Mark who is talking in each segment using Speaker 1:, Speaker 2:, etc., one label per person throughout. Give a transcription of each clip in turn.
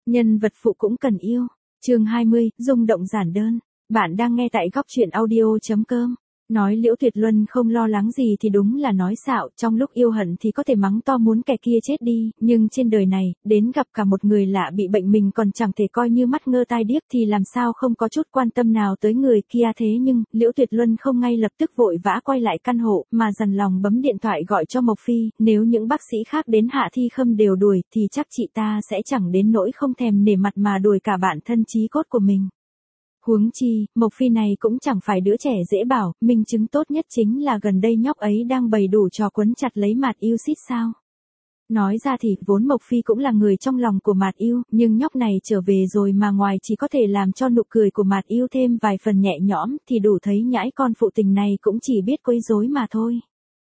Speaker 1: Nhân vật phụ cũng cần yêu. Chương 20, rung động giản đơn. Bạn đang nghe tại góc truyện audio.com. Nói Liễu Tuyệt Luân không lo lắng gì thì đúng là nói xạo, trong lúc yêu hận thì có thể mắng to muốn kẻ kia chết đi, nhưng trên đời này, đến gặp cả một người lạ bị bệnh mình còn chẳng thể coi như mắt ngơ tai điếc thì làm sao không có chút quan tâm nào tới người kia. Thế nhưng, Liễu Tuyệt Luân không ngay lập tức vội vã quay lại căn hộ, mà dằn lòng bấm điện thoại gọi cho Mộc Phi, nếu những bác sĩ khác đến Hạ Thi Khâm đều đuổi thì chắc chị ta sẽ chẳng đến nỗi không thèm nể mặt mà đuổi cả bạn thân chí cốt của mình. Huống chi, Mộc Phi này cũng chẳng phải đứa trẻ dễ bảo, minh chứng tốt nhất chính là gần đây nhóc ấy đang bày đủ trò quấn chặt lấy Mạt Yêu xít sao. Nói ra thì, vốn Mộc Phi cũng là người trong lòng của Mạt Yêu, nhưng nhóc này trở về rồi mà ngoài chỉ có thể làm cho nụ cười của Mạt Yêu thêm vài phần nhẹ nhõm thì đủ thấy nhãi con phụ tình này cũng chỉ biết quấy rối mà thôi.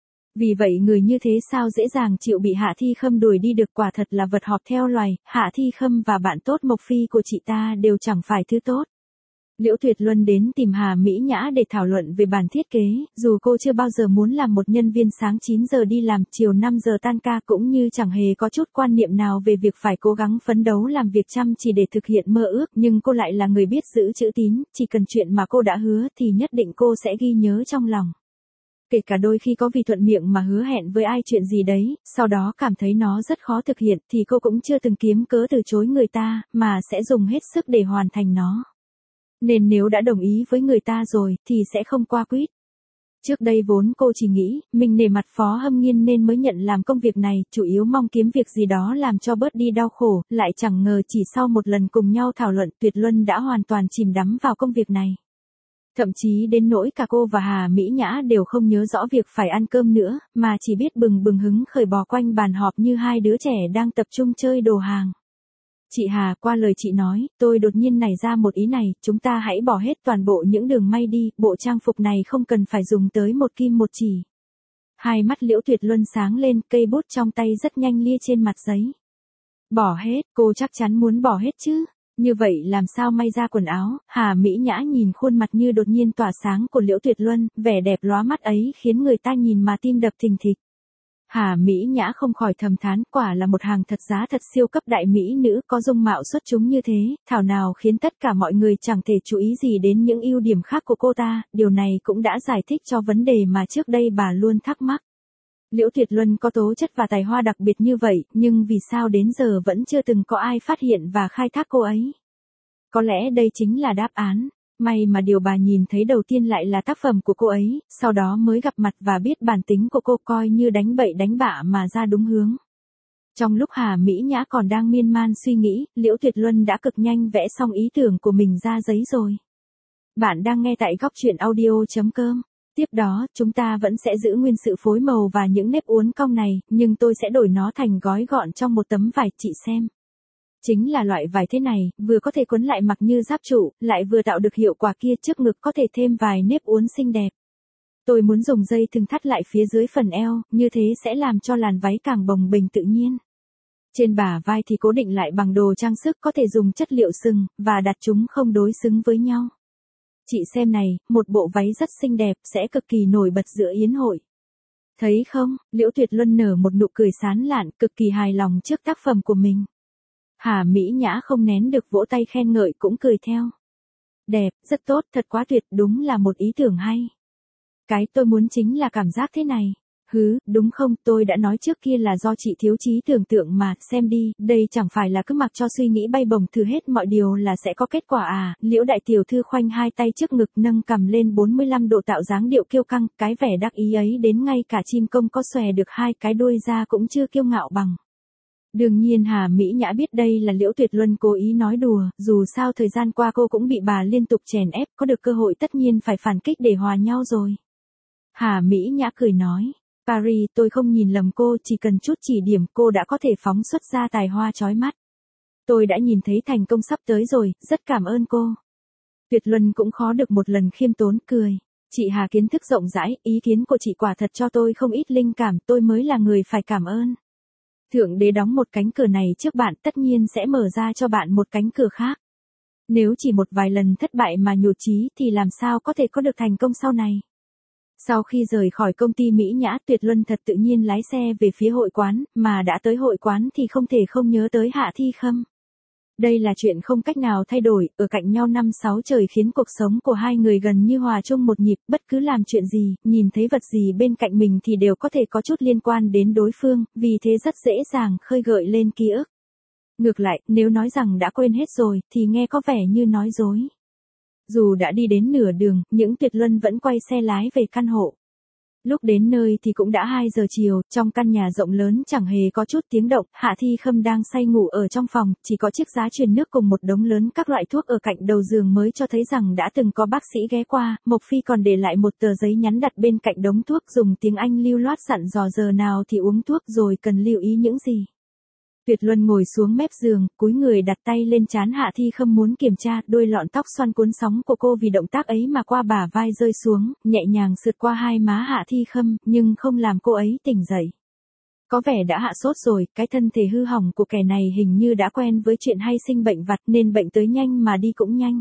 Speaker 1: Vì vậy người như thế sao dễ dàng chịu bị Hạ Thi Khâm đuổi đi được, quả thật là vật họp theo loài. Hạ Thi Khâm và bạn tốt Mộc Phi của chị ta đều chẳng phải thứ tốt. Liễu Tuyệt Luân đến tìm Hà Mỹ Nhã để thảo luận về bản thiết kế, dù cô chưa bao giờ muốn làm một nhân viên sáng 9 giờ đi làm, chiều 5 giờ tan ca, cũng như chẳng hề có chút quan niệm nào về việc phải cố gắng phấn đấu làm việc chăm chỉ để thực hiện mơ ước, nhưng cô lại là người biết giữ chữ tín, chỉ cần chuyện mà cô đã hứa thì nhất định cô sẽ ghi nhớ trong lòng. Kể cả đôi khi có vì thuận miệng mà hứa hẹn với ai chuyện gì đấy, sau đó cảm thấy nó rất khó thực hiện thì cô cũng chưa từng kiếm cớ từ chối người ta, mà sẽ dùng hết sức để hoàn thành nó. Nên nếu đã đồng ý với người ta rồi, thì sẽ không qua quýt. Trước đây vốn cô chỉ nghĩ, mình nể mặt Phó Hâm Nghiên nên mới nhận làm công việc này, chủ yếu mong kiếm việc gì đó làm cho bớt đi đau khổ, lại chẳng ngờ chỉ sau một lần cùng nhau thảo luận, Tuyệt Luân đã hoàn toàn chìm đắm vào công việc này. Thậm chí đến nỗi cả cô và Hà Mỹ Nhã đều không nhớ rõ việc phải ăn cơm nữa, mà chỉ biết bừng bừng hứng khởi bò quanh bàn họp như hai đứa trẻ đang tập trung chơi đồ hàng. Chị Hà, qua lời chị nói, tôi đột nhiên nảy ra một ý này, chúng ta hãy bỏ hết toàn bộ những đường may đi, bộ trang phục này không cần phải dùng tới một kim một chỉ. Hai mắt Liễu Tuyệt Luân sáng lên, cây bút trong tay rất nhanh lia trên mặt giấy. Bỏ hết, cô chắc chắn muốn bỏ hết chứ. Như vậy làm sao may ra quần áo? Hà Mỹ Nhã nhìn khuôn mặt như đột nhiên tỏa sáng của Liễu Tuyệt Luân, vẻ đẹp lóa mắt ấy khiến người ta nhìn mà tim đập thình thịch. Hà Mỹ Nhã không khỏi thầm thán, quả là một hàng thật giá thật siêu cấp đại mỹ nữ, có dung mạo xuất chúng như thế, thảo nào khiến tất cả mọi người chẳng thể chú ý gì đến những ưu điểm khác của cô ta, điều này cũng đã giải thích cho vấn đề mà trước đây bà luôn thắc mắc. Liễu Tuyệt Luân có tố chất và tài hoa đặc biệt như vậy, nhưng vì sao đến giờ vẫn chưa từng có ai phát hiện và khai thác cô ấy? Có lẽ đây chính là đáp án. May mà điều bà nhìn thấy đầu tiên lại là tác phẩm của cô ấy, sau đó mới gặp mặt và biết bản tính của cô, coi như đánh bậy đánh bạ mà ra đúng hướng. Trong lúc Hà Mỹ Nhã còn đang miên man suy nghĩ, Liễu Tuyệt Luân đã cực nhanh vẽ xong ý tưởng của mình ra giấy rồi. Bạn đang nghe tại góc truyện audio.com. Tiếp đó, chúng ta vẫn sẽ giữ nguyên sự phối màu và những nếp uốn cong này, nhưng tôi sẽ đổi nó thành gói gọn trong một tấm vải, chị xem. Chính là loại vải thế này, vừa có thể quấn lại mặc như giáp trụ, lại vừa tạo được hiệu quả kia, trước ngực có thể thêm vài nếp uốn xinh đẹp. Tôi muốn dùng dây thừng thắt lại phía dưới phần eo, như thế sẽ làm cho làn váy càng bồng bềnh tự nhiên. Trên bả vai thì cố định lại bằng đồ trang sức, có thể dùng chất liệu sừng, và đặt chúng không đối xứng với nhau. Chị xem này, một bộ váy rất xinh đẹp, sẽ cực kỳ nổi bật giữa yến hội. Thấy không, Liễu Tuyệt Luân nở một nụ cười sán lạn, cực kỳ hài lòng trước tác phẩm của mình. Hà Mỹ Nhã không nén được vỗ tay khen ngợi, cũng cười theo. Đẹp, rất tốt, thật quá tuyệt, đúng là một ý tưởng hay. Cái tôi muốn chính là cảm giác thế này. Đúng không, tôi đã nói trước kia là do chị thiếu trí tưởng tượng mà, xem đi, đây chẳng phải là cứ mặc cho suy nghĩ bay bổng thử hết mọi điều là sẽ có kết quả à. Liễu đại tiểu thư khoanh hai tay trước ngực, nâng cằm lên 45 độ tạo dáng điệu kiêu căng, cái vẻ đắc ý ấy đến ngay cả chim công có xòe được hai cái đuôi ra cũng chưa kiêu ngạo bằng. Đương nhiên Hà Mỹ Nhã biết đây là Liễu Tuyệt Luân cố ý nói đùa, dù sao thời gian qua cô cũng bị bà liên tục chèn ép, có được cơ hội tất nhiên phải phản kích để hòa nhau rồi. Hà Mỹ Nhã cười nói, Paris, tôi không nhìn lầm cô, chỉ cần chút chỉ điểm cô đã có thể phóng xuất ra tài hoa chói mắt. Tôi đã nhìn thấy thành công sắp tới rồi, rất cảm ơn cô. Tuyệt Luân cũng khó được một lần khiêm tốn, cười. Chị Hà kiến thức rộng rãi, ý kiến của chị quả thật cho tôi không ít linh cảm, tôi mới là người phải cảm ơn. Thượng đế đóng một cánh cửa này trước bạn, tất nhiên sẽ mở ra cho bạn một cánh cửa khác. Nếu chỉ một vài lần thất bại mà nhụt chí thì làm sao có thể có được thành công sau này. Sau khi rời khỏi công ty Mỹ Nhã, Tuyệt Luân thật tự nhiên lái xe về phía hội quán, mà đã tới hội quán thì không thể không nhớ tới Hạ Thi Khâm. Đây là chuyện không cách nào thay đổi, ở cạnh nhau năm sáu trời khiến cuộc sống của hai người gần như hòa chung một nhịp, bất cứ làm chuyện gì, nhìn thấy vật gì bên cạnh mình thì đều có thể có chút liên quan đến đối phương, vì thế rất dễ dàng khơi gợi lên ký ức. Ngược lại, nếu nói rằng đã quên hết rồi, thì nghe có vẻ như nói dối. Dù đã đi đến nửa đường, những Tuyệt Luân vẫn quay xe lái về căn hộ. Lúc đến nơi thì cũng đã 2 giờ chiều, trong căn nhà rộng lớn chẳng hề có chút tiếng động, Hạ Thi Khâm đang say ngủ ở trong phòng, chỉ có chiếc giá truyền nước cùng một đống lớn các loại thuốc ở cạnh đầu giường mới cho thấy rằng đã từng có bác sĩ ghé qua, Mộc Phi còn để lại một tờ giấy nhắn đặt bên cạnh đống thuốc dùng tiếng Anh lưu loát dặn dò giờ nào thì uống thuốc rồi cần lưu ý những gì. Tuyệt Luân ngồi xuống mép giường, cúi người đặt tay lên trán Hạ Thi Khâm muốn kiểm tra, đuôi lọn tóc xoăn cuốn sóng của cô vì động tác ấy mà qua bả vai rơi xuống, nhẹ nhàng sượt qua hai má Hạ Thi Khâm, nhưng không làm cô ấy tỉnh dậy. Có vẻ đã hạ sốt rồi, cái thân thể hư hỏng của kẻ này hình như đã quen với chuyện hay sinh bệnh vặt nên bệnh tới nhanh mà đi cũng nhanh.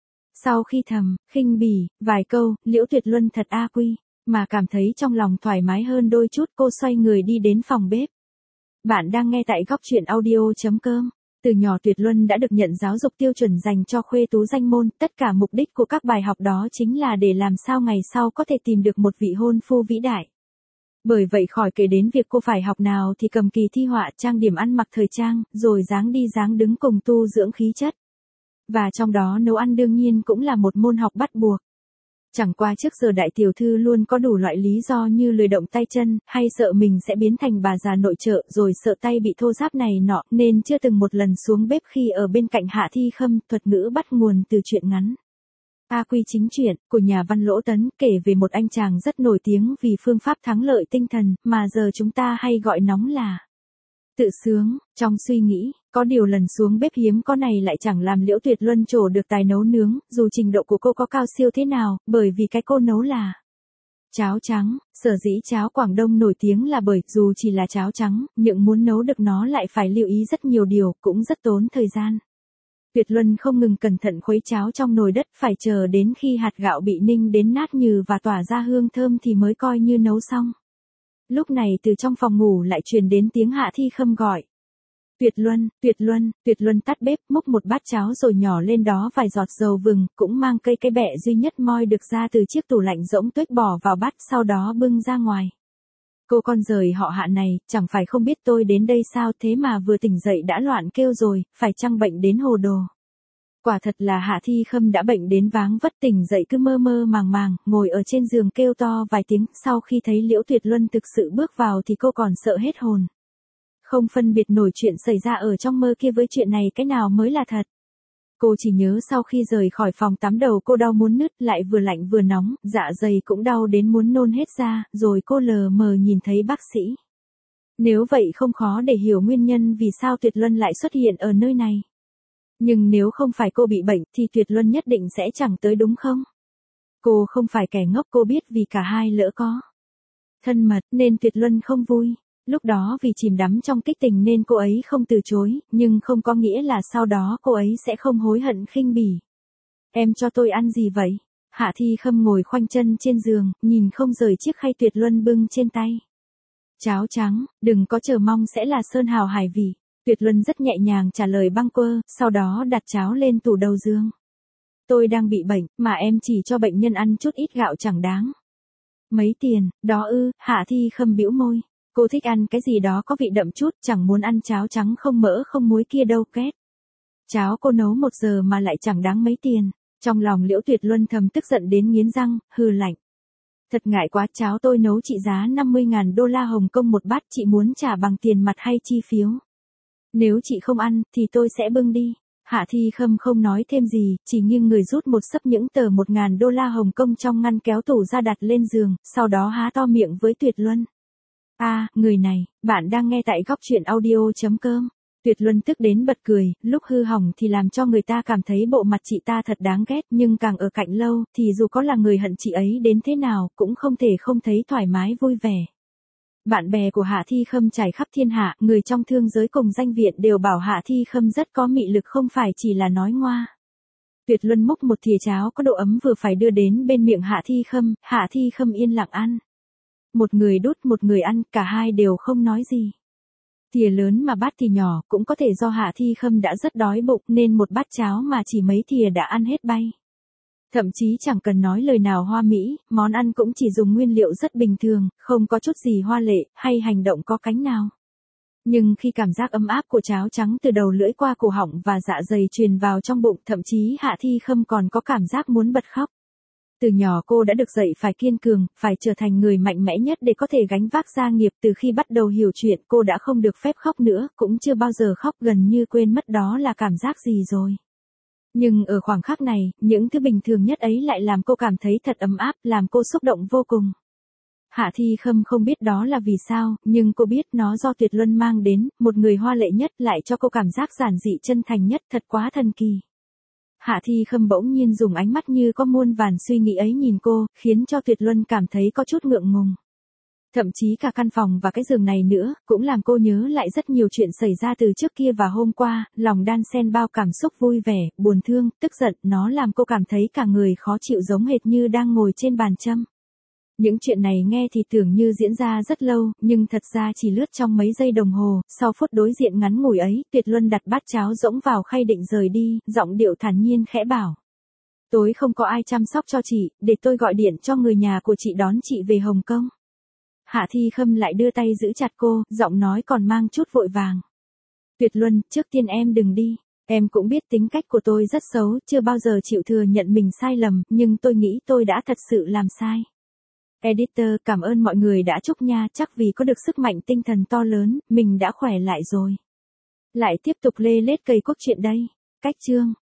Speaker 1: Sau khi thầm, khinh bỉ, vài câu, Liễu Tuyệt Luân thật a quy, mà cảm thấy trong lòng thoải mái hơn đôi chút, cô xoay người đi đến phòng bếp. Bạn đang nghe tại góc truyện audio.com. Từ nhỏ Tuyệt Luân đã được nhận giáo dục tiêu chuẩn dành cho khuê tú danh môn, tất cả mục đích của các bài học đó chính là để làm sao ngày sau có thể tìm được một vị hôn phu vĩ đại. Bởi vậy khỏi kể đến việc cô phải học nào thì cầm kỳ thi họa, trang điểm ăn mặc thời trang, rồi dáng đi dáng đứng cùng tu dưỡng khí chất. Và trong đó nấu ăn đương nhiên cũng là một môn học bắt buộc. Chẳng qua trước giờ đại tiểu thư luôn có đủ loại lý do như lười động tay chân, hay sợ mình sẽ biến thành bà già nội trợ, rồi sợ tay bị thô ráp này nọ, nên chưa từng một lần xuống bếp khi ở bên cạnh Hạ Thi Khâm. Thuật ngữ bắt nguồn từ truyện ngắn A Quy Chính Truyện của nhà văn Lỗ Tấn, kể về một anh chàng rất nổi tiếng vì phương pháp thắng lợi tinh thần, mà giờ chúng ta hay gọi nóng là tự sướng. Trong suy nghĩ, có điều lần xuống bếp hiếm có này lại chẳng làm Liễu Tuyệt Luân trổ được tài nấu nướng, dù trình độ của cô có cao siêu thế nào, bởi vì cái cô nấu là cháo trắng. Sở dĩ cháo Quảng Đông nổi tiếng là bởi dù chỉ là cháo trắng, nhưng muốn nấu được nó lại phải lưu ý rất nhiều điều, cũng rất tốn thời gian. Tuyệt Luân không ngừng cẩn thận khuấy cháo trong nồi đất, phải chờ đến khi hạt gạo bị ninh đến nát nhừ và tỏa ra hương thơm thì mới coi như nấu xong. Lúc này từ trong phòng ngủ lại truyền đến tiếng Hạ Thi Khâm gọi. Tuyệt Luân, Tuyệt Luân. Tuyệt Luân tắt bếp, múc một bát cháo rồi nhỏ lên đó vài giọt dầu vừng, cũng mang cây cái bẹ duy nhất moi được ra từ chiếc tủ lạnh rỗng tuếch bỏ vào bát, sau đó bưng ra ngoài. Cô con rời họ Hạ này, chẳng phải không biết tôi đến đây sao, thế mà vừa tỉnh dậy đã loạn kêu rồi, phải chăng bệnh đến hồ đồ. Quả thật là Hạ Thi Khâm đã bệnh đến váng vất, tỉnh dậy cứ mơ mơ màng màng, ngồi ở trên giường kêu to vài tiếng, sau khi thấy Liễu Tuyệt Luân thực sự bước vào thì cô còn sợ hết hồn. Không phân biệt nổi chuyện xảy ra ở trong mơ kia với chuyện này cái nào mới là thật. Cô chỉ nhớ sau khi rời khỏi phòng tắm đầu cô đau muốn nứt, lại vừa lạnh vừa nóng, dạ dày cũng đau đến muốn nôn hết ra, rồi cô lờ mờ nhìn thấy bác sĩ. Nếu vậy không khó để hiểu nguyên nhân vì sao Tuyệt Luân lại xuất hiện ở nơi này. Nhưng nếu không phải cô bị bệnh thì Tuyệt Luân nhất định sẽ chẳng tới đúng không? Cô không phải kẻ ngốc, cô biết vì cả hai lỡ có thân mật nên Tuyệt Luân không vui. Lúc đó vì chìm đắm trong kích tình nên cô ấy không từ chối, nhưng không có nghĩa là sau đó cô ấy sẽ không hối hận khinh bỉ. Em cho tôi ăn gì vậy? Hạ Thi Khâm ngồi khoanh chân trên giường, nhìn không rời chiếc khay Tuyệt Luân bưng trên tay. Cháo trắng, đừng có chờ mong sẽ là sơn hào hải vị. Tuyệt Luân rất nhẹ nhàng trả lời bâng quơ, sau đó đặt cháo lên tủ đầu giường. Tôi đang bị bệnh, mà em chỉ cho bệnh nhân ăn chút ít gạo chẳng đáng. Mấy tiền, đó ư? Hạ Thi Khâm bĩu môi. Cô thích ăn cái gì đó có vị đậm chút, chẳng muốn ăn cháo trắng không mỡ không muối kia đâu két. Cháo cô nấu 1 giờ mà lại chẳng đáng mấy tiền. Trong lòng Liễu Tuyệt Luân thầm tức giận đến nghiến răng, hừ lạnh. Thật ngại quá, cháo tôi nấu trị giá 50.000 đô la Hồng Kông một bát, chị muốn trả bằng tiền mặt hay chi phiếu? Nếu chị không ăn, thì tôi sẽ bưng đi. Hạ Thi Khâm không nói thêm gì, chỉ nghiêng người rút một xấp những tờ 1.000 đô la Hồng Kông trong ngăn kéo tủ ra đặt lên giường, sau đó há to miệng với Tuyệt Luân. Người này, bạn đang nghe tại góc truyện audio.com. Tuyệt Luân tức đến bật cười, lúc hư hỏng thì làm cho người ta cảm thấy bộ mặt chị ta thật đáng ghét, nhưng càng ở cạnh lâu, thì dù có là người hận chị ấy đến thế nào, cũng không thể không thấy thoải mái vui vẻ. Bạn bè của Hạ Thi Khâm trải khắp thiên hạ, người trong thương giới cùng danh viện đều bảo Hạ Thi Khâm rất có mị lực, không phải chỉ là nói ngoa. Tuyệt Luân múc một thìa cháo có độ ấm vừa phải đưa đến bên miệng Hạ Thi Khâm yên lặng ăn. Một người đút một người ăn, cả hai đều không nói gì. Thìa lớn mà bát thì nhỏ, cũng có thể do Hạ Thi Khâm đã rất đói bụng nên một bát cháo mà chỉ mấy thìa đã ăn hết bay. Thậm chí chẳng cần nói lời nào hoa mỹ, món ăn cũng chỉ dùng nguyên liệu rất bình thường, không có chút gì hoa lệ, hay hành động có cánh nào. Nhưng khi cảm giác ấm áp của cháo trắng từ đầu lưỡi qua cổ họng và dạ dày truyền vào trong bụng, thậm chí Hạ Thi Khâm còn có cảm giác muốn bật khóc. Từ nhỏ cô đã được dạy phải kiên cường, phải trở thành người mạnh mẽ nhất để có thể gánh vác gia nghiệp. Từ khi bắt đầu hiểu chuyện, cô đã không được phép khóc nữa, cũng chưa bao giờ khóc, gần như quên mất đó là cảm giác gì rồi. Nhưng ở khoảng khắc này, những thứ bình thường nhất ấy lại làm cô cảm thấy thật ấm áp, làm cô xúc động vô cùng. Hạ Thi Khâm không biết đó là vì sao, nhưng cô biết nó do Tuyệt Luân mang đến, một người hoa lệ nhất lại cho cô cảm giác giản dị chân thành nhất, thật quá thần kỳ. Hạ Thi Khâm bỗng nhiên dùng ánh mắt như có muôn vàn suy nghĩ ấy nhìn cô, khiến cho Tuyệt Luân cảm thấy có chút ngượng ngùng. Thậm chí cả căn phòng và cái giường này nữa, cũng làm cô nhớ lại rất nhiều chuyện xảy ra từ trước kia và hôm qua, lòng đan xen bao cảm xúc vui vẻ, buồn thương, tức giận, nó làm cô cảm thấy cả người khó chịu giống hệt như đang ngồi trên bàn châm. Những chuyện này nghe thì tưởng như diễn ra rất lâu, nhưng thật ra chỉ lướt trong mấy giây đồng hồ. Sau phút đối diện ngắn ngủi ấy, Tuyệt Luân đặt bát cháo rỗng vào khay định rời đi, giọng điệu thản nhiên khẽ bảo. Tối không có ai chăm sóc cho chị, để tôi gọi điện cho người nhà của chị đón chị về Hồng Kông. Hạ Thi Khâm lại đưa tay giữ chặt cô, giọng nói còn mang chút vội vàng. Tuyệt Luân, trước tiên em đừng đi. Em cũng biết tính cách của tôi rất xấu, chưa bao giờ chịu thừa nhận mình sai lầm, nhưng tôi nghĩ tôi đã thật sự làm sai. Editor, cảm ơn mọi người đã chúc nha, chắc vì có được sức mạnh tinh thần to lớn, mình đã khỏe lại rồi. Lại tiếp tục lê lết cây cốt truyện đây. Cách chương